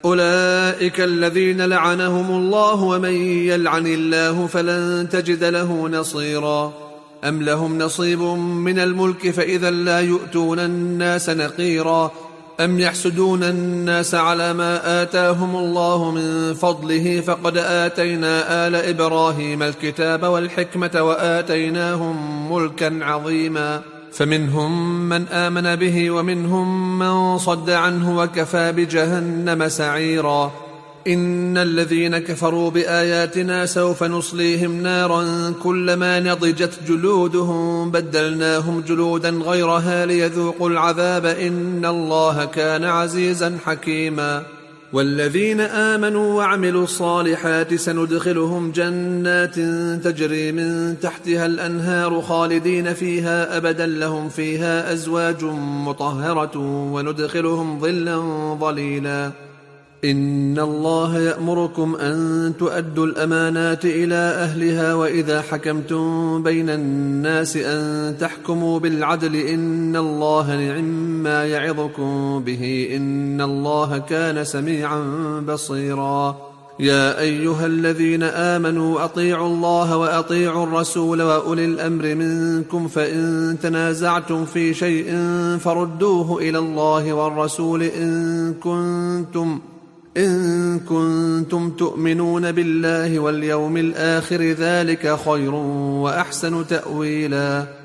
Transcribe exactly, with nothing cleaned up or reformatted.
أولئك الذين لعنهم الله ومن يلعن الله فلن تجد له نصيرا أم لهم نصيب من الملك فإذا لا يؤتون الناس نقيرا أم يحسدون الناس على ما آتاهم الله من فضله فقد آتينا آل إبراهيم الكتاب والحكمة وآتيناهم ملكا عظيما فمنهم من آمن به ومنهم من صد عنه وكفى بجهنم سعيرا إن الذين كفروا بآياتنا سوف نصليهم نارا كلما نضجت جلودهم بدلناهم جلودا غيرها ليذوقوا العذاب إن الله كان عزيزا حكيما والذين آمنوا وعملوا الصالحات سندخلهم جنات تجري من تحتها الأنهار خالدين فيها أبدا لهم فيها أزواج مطهرة وندخلهم ظلا ظليلا إن الله يأمركم أن تؤدوا الأمانات إلى أهلها وإذا حكمتم بين الناس أن تحكموا بالعدل إن الله نعما يعظكم به إن الله كان سميعا بصيرا يا أيها الذين آمنوا أطيعوا الله وأطيعوا الرسول وأولي الأمر منكم فإن تنازعتم في شيء فردوه إلى الله والرسول إن كنتم إن كنتم تؤمنون بالله واليوم الآخر ذلك خير وأحسن تأويلا